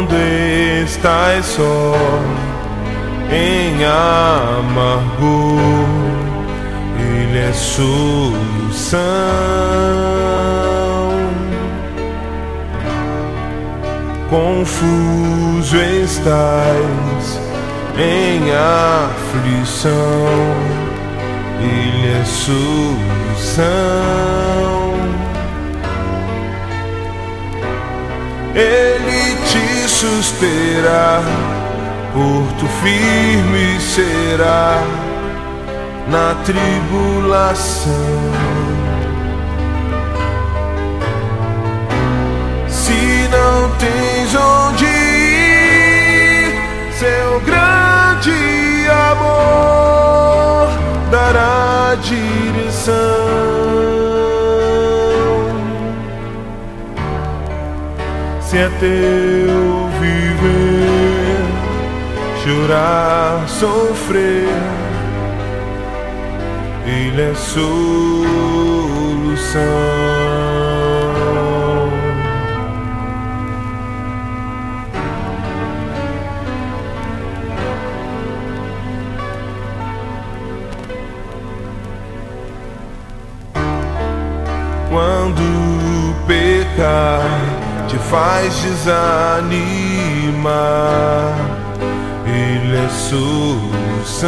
Quando estás só em amargor, Ele é solução. Confuso estás em aflição, Ele é solução. Ele te susterá, porto firme será na tribulação. Se não tens onde ir, seu grande amor dará direção. Se é teu viver, chorar, sofrer, Ele é solução. Quando pecar te faz desanimar, Ele é solução.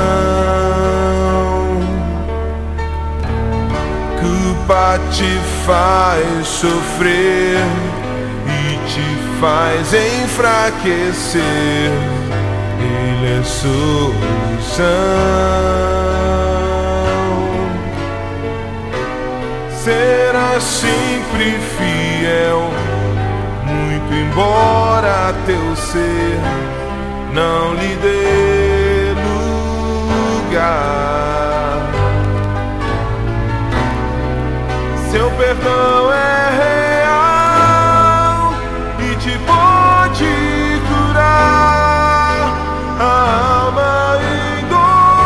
Culpa te faz sofrer e te faz enfraquecer, Ele é solução. Será sempre fiel, muito embora teu ser não lhe dê lugar. Seu perdão é real e te pode curar a alma em dor.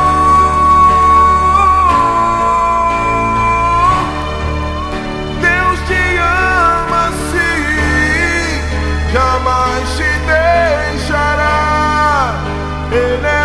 Deus te ama sim, jamais te deixará. Ele é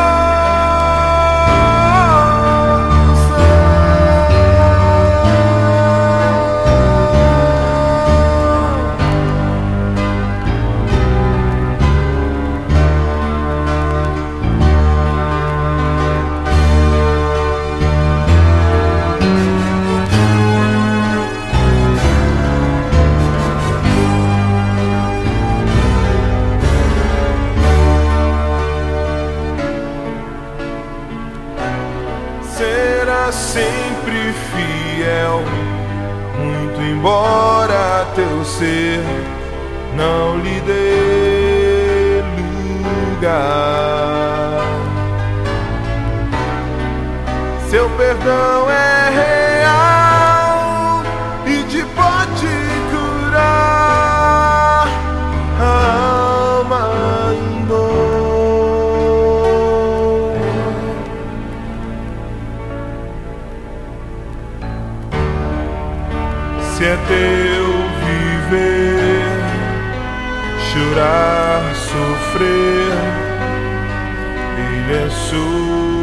sempre fiel, muito embora teu ser não lhe dê lugar. Seu perdão é real e te pode curar a alma em dor. Se é teu viver, chorar, sofrer, Ele é solução.